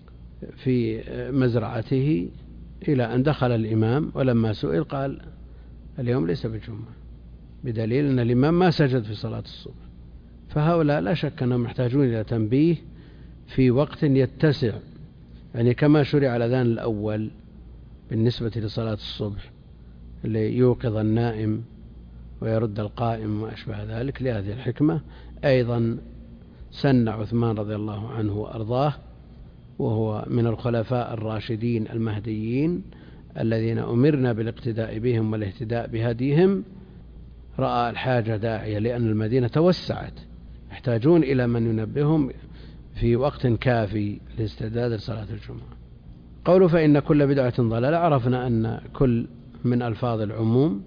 في مزرعته إلى أن دخل الإمام ولما سئل قال اليوم ليس بالجمعة، بدليل أن الإمام ما سجد في صلاة الصبح. فهؤلاء لا شك أنهم محتاجون إلى تنبيه في وقت يتسع، يعني كما شرع الأذان الأول بالنسبة لصلاة الصبح ليوقظ النائم ويرد القائم وما أشبه ذلك. لهذه الحكمة أيضا سن عثمان رضي الله عنه وأرضاه، وهو من الخلفاء الراشدين المهديين الذين أمرنا بالاقتداء بهم والاهتداء بهديهم، رأى الحاجة داعية لأن المدينة توسعت، يحتاجون إلى من ينبههم في وقت كافي لاستعداد لصلاة الجمعة. قولوا فإن كل بدعة ضلالة، عرفنا أن كل من ألفاظ العموم،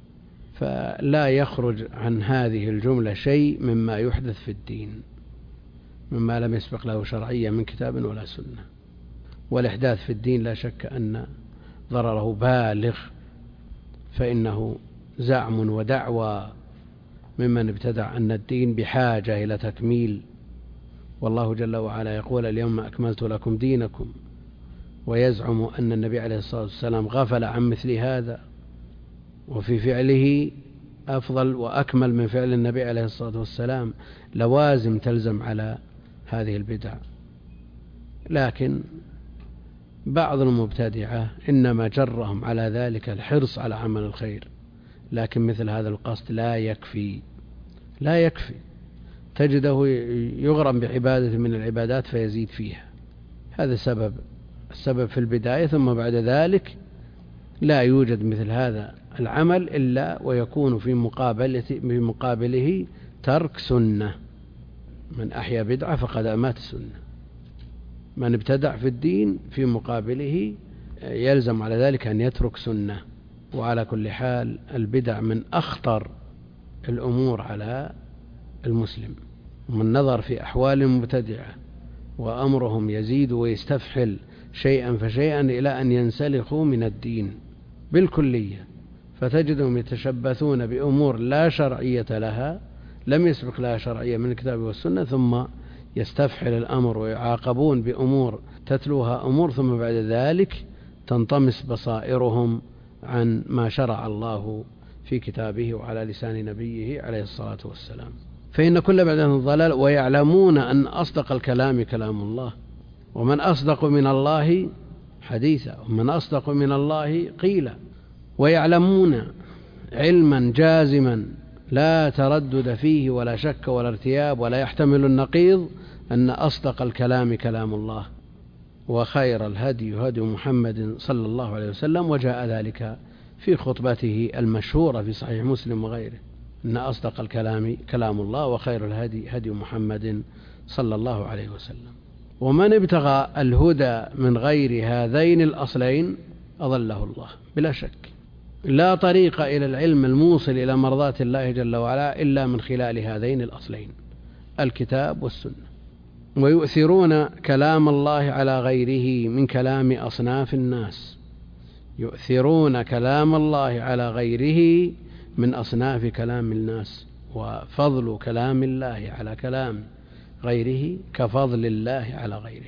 فلا يخرج عن هذه الجملة شيء مما يحدث في الدين مما لم يسبق له شرعية من كتاب ولا سنة. والإحداث في الدين لا شك أن ضرره بالغ، فإنه زعم ودعوى ممن ابتدع أن الدين بحاجة إلى تكميل، والله جل وعلا يقول اليوم أكملت لكم دينكم، ويزعم أن النبي عليه الصلاة والسلام غفل عن مثل هذا، وفي فعله أفضل وأكمل من فعل النبي عليه الصلاة والسلام. لوازم تلزم على هذه البدع. لكن بعض المبتدعة إنما جرهم على ذلك الحرص على عمل الخير، لكن مثل هذا القصد لا يكفي، لا يكفي. تجده يغرم بعبادة من العبادات فيزيد فيها، هذا سبب السبب في البداية، ثم بعد ذلك لا يوجد مثل هذا العمل إلا ويكون في مقابله, في مقابله ترك سنة. من أحيا بدعة فقد أمات السنة. من ابتدع في الدين في مقابله يلزم على ذلك أن يترك سنة. وعلى كل حال البدع من أخطر الأمور على المسلم، ومن نظر في أحوال المبتدعة وأمرهم يزيد ويستفحل شيئا فشيئا إلى أن ينسلخوا من الدين بالكلية، فتجدهم يتشبثون بأمور لا شرعية لها، لم يسبق لها شرعية من الكتاب والسنة، ثم يستفحل الأمر ويعاقبون بأمور تتلوها أمور، ثم بعد ذلك تنطمس بصائرهم عن ما شرع الله في كتابه وعلى لسان نبيه عليه الصلاة والسلام. فإن كل بدعة ضلال، ويعلمون أن أصدق الكلام كلام الله، ومن أصدق من الله حديثا، ومن أصدق من الله قيلا. ويعلمون علما جازما لا تردد فيه ولا شك ولا ارتياب ولا يحتمل النقيض أن أصدق الكلام كلام الله، وخير الهدي هدي محمد صلى الله عليه وسلم، وجاء ذلك في خطبته المشهورة في صحيح مسلم وغيره، أن أصدق الكلام كلام الله وخير الهدي هدي محمد صلى الله عليه وسلم. ومن ابتغى الهدى من غير هذين الأصلين أضله الله بلا شك. لا طريق إلى العلم الموصل إلى مرضاة الله جل وعلا إلا من خلال هذين الأصلين، الكتاب والسنة. ويؤثرون كلام الله على غيره من كلام أصناف الناس، يؤثرون كلام الله على غيره من أصناف كلام الناس. وفضل كلام الله على كلام غيره كفضل الله على غيره.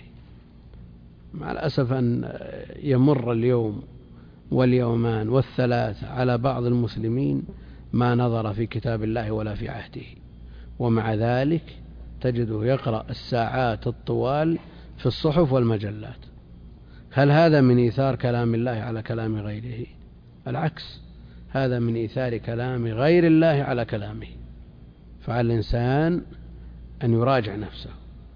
مع الأسف أن يمر اليوم واليومان والثلاث على بعض المسلمين ما نظر في كتاب الله ولا في عهده، ومع ذلك تجده يقرأ الساعات الطوال في الصحف والمجلات. هل هذا من إيثار كلام الله على كلام غيره؟ العكس، هذا من إيثار كلام غير الله على كلامه. فعلى الإنسان أن يراجع نفسه.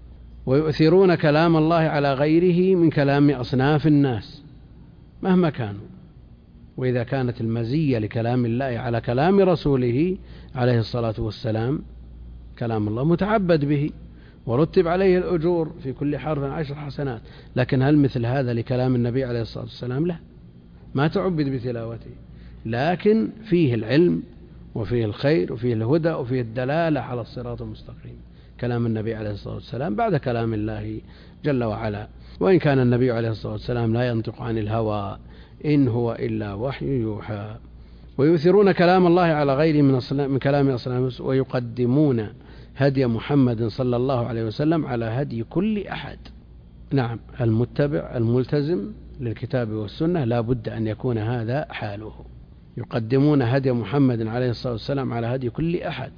ويؤثرون كلام الله على غيره من كلام أصناف الناس مهما كانوا. وإذا كانت المزية لكلام الله على كلام رسوله عليه الصلاة والسلام، كلام الله متعبد به ورتب عليه الأجور في كل حرف عشر حسنات، لكن هل مثل هذا لكلام النبي عليه الصلاة والسلام؟ لا، ما تعبد بتلاوته، لكن فيه العلم وفيه الخير وفيه الهدى وفيه الدلالة على الصراط المستقيم. كلام النبي عليه الصلاة والسلام بعد كلام الله جل وعلا. وإن كان النبي عليه الصلاة والسلام لا ينطق عن الهوى إن هو إلا وحي يوحى. ويؤثرون كلام الله على غيره من, من كلام أصنام، ويقدمون هدي محمد صلى الله عليه وسلم على هدي كل أحد. نعم، المتبع الملتزم للكتاب والسنة لا بد أن يكون هذا حاله، يقدمون هدي محمد عليه الصلاة والسلام على هدي كل أحد،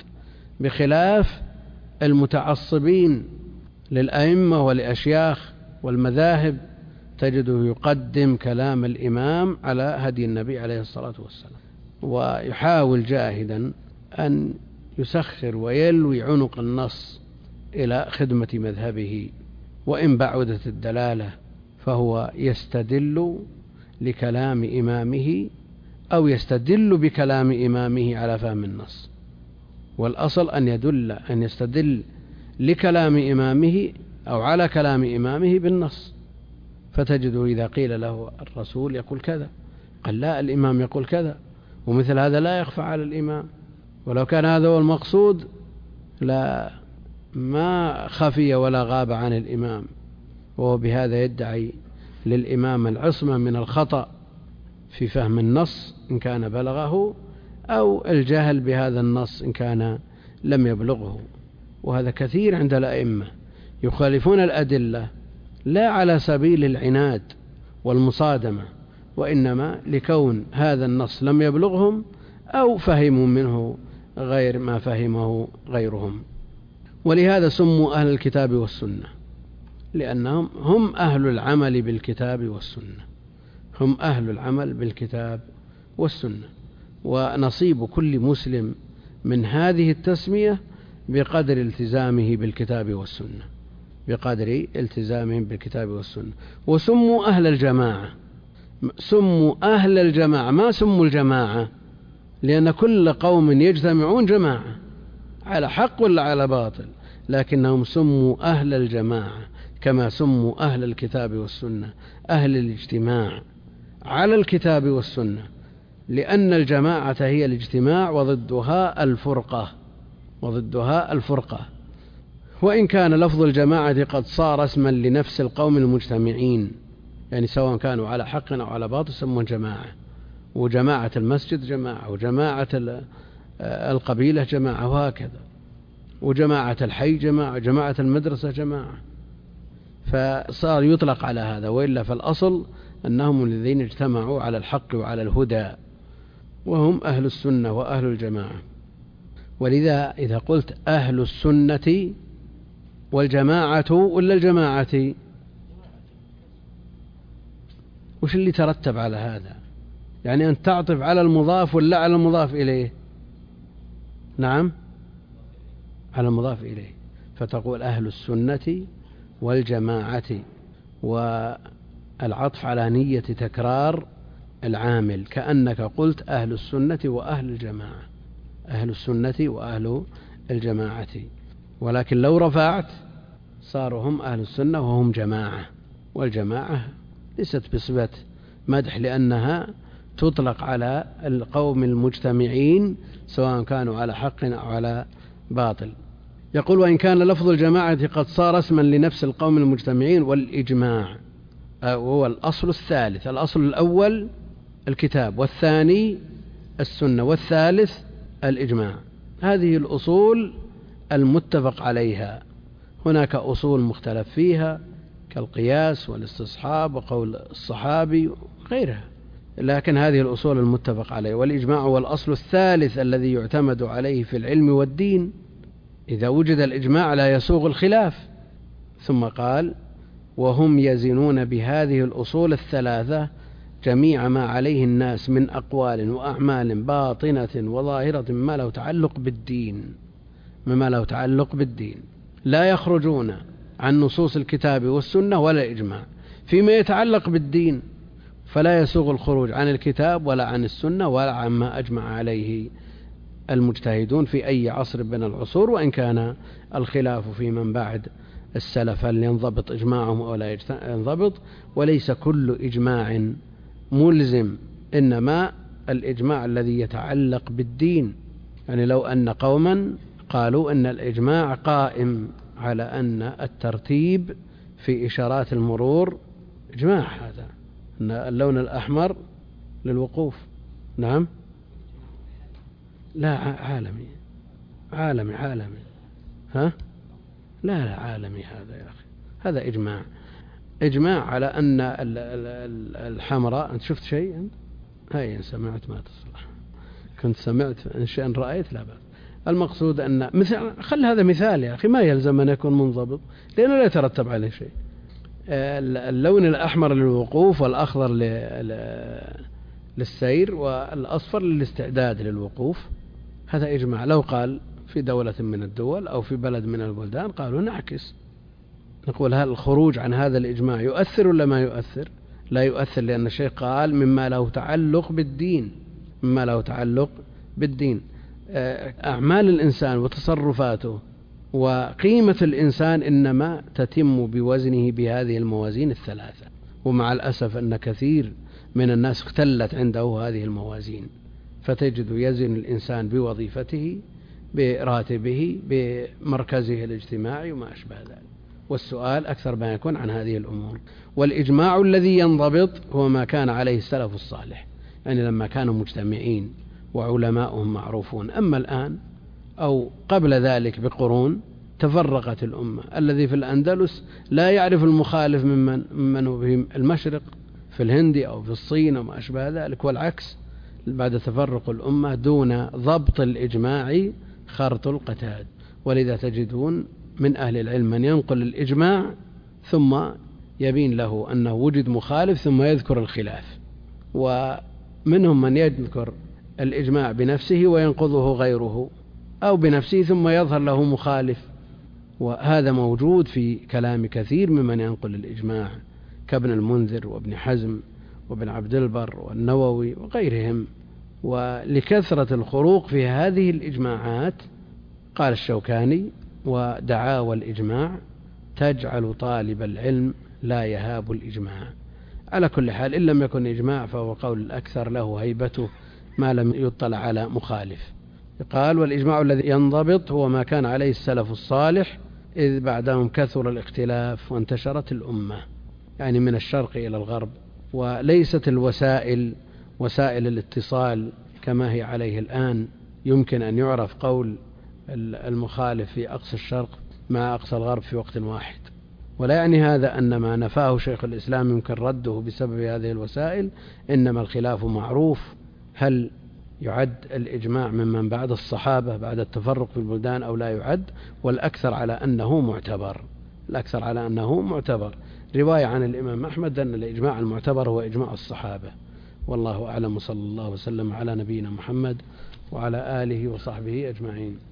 بخلاف المتعصبين للأئمة والأشياخ والمذاهب، تجده يقدم كلام الإمام على هدي النبي عليه الصلاة والسلام، ويحاول جاهدا أن يسخر ويلوي عنق النص إلى خدمة مذهبه. وإن بعدت الدلالة فهو يستدل لكلام إمامه أو يستدل بكلام إمامه على فهم النص، والأصل أن يدل أن يستدل لكلام إمامه أو على كلام إمامه بالنص. فتجده إذا قيل له الرسول يقول كذا، قال لا، الإمام يقول كذا، ومثل هذا لا يخفى على الإمام. ولو كان هذا هو المقصود لا ما خفي ولا غاب عن الإمام، وهو بهذا يدعي للإمام العصمة من الخطأ في فهم النص إن كان بلغه، أو الجهل بهذا النص إن كان لم يبلغه. وهذا كثير عند الأئمة، يخالفون الأدلة لا على سبيل العناد والمصادمة، وإنما لكون هذا النص لم يبلغهم أو فهموا منه غير ما فهمه غيرهم. ولهذا سموا أهل الكتاب والسنة، لأنهم هم أهل العمل بالكتاب والسنة، هم أهل العمل بالكتاب والسنة. ونصيب كل مسلم من هذه التسمية بقدر التزامه بالكتاب والسنة، بقدر التزامهم بالكتاب والسنة. وسموا أهل الجماعة، سموا أهل الجماعة، ما سموا الجماعة، لأن كل قوم يجتمعون جماعة على حق ولا على باطل، لكنهم سموا أهل الجماعة كما سموا أهل الكتاب والسنة، أهل الاجتماع على الكتاب والسنة، لأن الجماعة هي الاجتماع وضدها الفرقة، وضدها الفرقة. وإن كان لفظ الجماعة قد صار اسما لنفس القوم المجتمعين، يعني سواء كانوا على حق أو على باطل سموا جماعة، وجماعة المسجد جماعة، وجماعة القبيلة جماعة، وهكذا. وجماعة الحي جماعة، جماعة المدرسة جماعة، فصار يطلق على هذا. وإلا فالأصل أنهم الذين اجتمعوا على الحق وعلى الهدى، وهم أهل السنة وأهل الجماعة. ولذا إذا قلت أهل السنة والجماعة ولا الجماعة، وش اللي ترتب على هذا؟ يعني أن تعطف على المضاف ولا على المضاف إليه؟ نعم، على المضاف إليه، فتقول أهل السنة والجماعة، والعطف على نية تكرار العامل، كأنك قلت أهل السنة وأهل الجماعة، أهل السنة وأهل الجماعة. ولكن لو رفعت صاروا هم أهل السنة وهم جماعة، والجماعة ليست بصفة مدح لأنها تطلق على القوم المجتمعين سواء كانوا على حق أو على باطل. يقول: وإن كان لفظ الجماعة قد صار اسما لنفس القوم المجتمعين. والإجماع هو الأصل الثالث، الأصل الأول الكتاب، والثاني السنة، والثالث الإجماع. هذه الأصول المتفق عليها. هناك أصول مختلف فيها كالقياس والاستصحاب وقول الصحابي وغيرها، لكن هذه الأصول المتفق عليها. والإجماع هو الأصل الثالث الذي يعتمد عليه في العلم والدين. إذا وجد الإجماع لا يسوغ الخلاف. ثم قال: وهم يزنون بهذه الأصول الثلاثة جميع ما عليه الناس من أقوال وأعمال باطنة وظاهرة مما له تعلق بالدين، مما له تعلق بالدين، لا يخرجون عن نصوص الكتاب والسنة ولا الإجماع. فيما يتعلق بالدين فلا يسوغ الخروج عن الكتاب ولا عن السنة ولا عما أجمع عليه المجتهدون في أي عصر من العصور، وإن كان الخلاف في من بعد السلف هل ينضبط إجماعهم أو لا ينضبط. وليس كل إجماع ملزم، إنما الإجماع الذي يتعلق بالدين. يعني لو أن قوما قالوا أن الإجماع قائم على أن الترتيب في إشارات المرور إجماع، هذا أن اللون الأحمر للوقوف. نعم، لا عالمي، عالمي عالمي ها لا لا عالمي هذا يا أخي، هذا إجماع، إجماع على أن الحمراء. أنت شفت شيء أنت؟ هاي سمعت ما تصلح، كنت سمعت إن شاء رأيت لا بأس. المقصود أن مثل، خل هذا مثال يا أخي، ما يلزم أن يكون منضبط لأنه لا يترتب عليه شيء. اللون الأحمر للوقوف، والأخضر للسير، والأصفر للاستعداد للوقوف، هذا إجماع. لو قال في دولة من الدول أو في بلد من البلدان قالوا نعكس، نقول هل الخروج عن هذا الإجماع يؤثر ولا ما يؤثر؟ لا يؤثر، لأن الشيخ قال مما له تعلق بالدين، مما له تعلق بالدين. أعمال الإنسان وتصرفاته وقيمة الإنسان إنما تتم بوزنه بهذه الموازين الثلاثة. ومع الأسف أن كثير من الناس اختلت عنده هذه الموازين، فتجد يزن الإنسان بوظيفته، براتبه، بمركزه الاجتماعي وما أشبه ذلك. والسؤال أكثر ما يكون عن هذه الأمور. والإجماع الذي ينضبط هو ما كان عليه السلف الصالح، يعني لما كانوا مجتمعين وعلماؤهم معروفون. أما الآن أو قبل ذلك بقرون تفرقت الأمة. الذي في الأندلس لا يعرف المخالف ممن, ممن هو في المشرق في الهند أو في الصين وما أشبه ذلك، والعكس. بعد تفرق الأمة دون ضبط الإجماع خرط القتاد. ولذا تجدون من أهل العلم من ينقل الإجماع ثم يبين له أنه وجد مخالف ثم يذكر الخلاف، ومنهم من يذكر الإجماع بنفسه وينقضه غيره، أو بنفسه ثم يظهر له مخالف. وهذا موجود في كلام كثير ممن ينقل الإجماع كابن المنذر وابن حزم وابن عبد البر والنووي وغيرهم. ولكثرة الخروق في هذه الإجماعات قال الشوكاني: ودعاوى الإجماع تجعل طالب العلم لا يهاب الإجماع. على كل حال إن لم يكن إجماع فهو قول الأكثر له هيبته ما لم يطلع على مخالف. قال: والإجماع الذي ينضبط هو ما كان عليه السلف الصالح إذ بعدهم كثر الاختلاف وانتشرت الأمة، يعني من الشرق إلى الغرب. وليست الوسائل وسائل الاتصال كما هي عليه الآن. يمكن أن يعرف قول المخالف في أقصى الشرق مع أقصى الغرب في وقت واحد. ولا يعني هذا أن ما نفاه شيخ الإسلام يمكن رده بسبب هذه الوسائل، إنما الخلاف معروف، هل يعد الإجماع ممن بعد الصحابة بعد التفرق في البلدان أو لا يعد؟ والأكثر على أنه معتبر، الأكثر على أنه معتبر. رواية عن الإمام أحمد أن الإجماع المعتبر هو إجماع الصحابة. والله أعلم، صلى الله وسلم على نبينا محمد وعلى آله وصحبه أجمعين.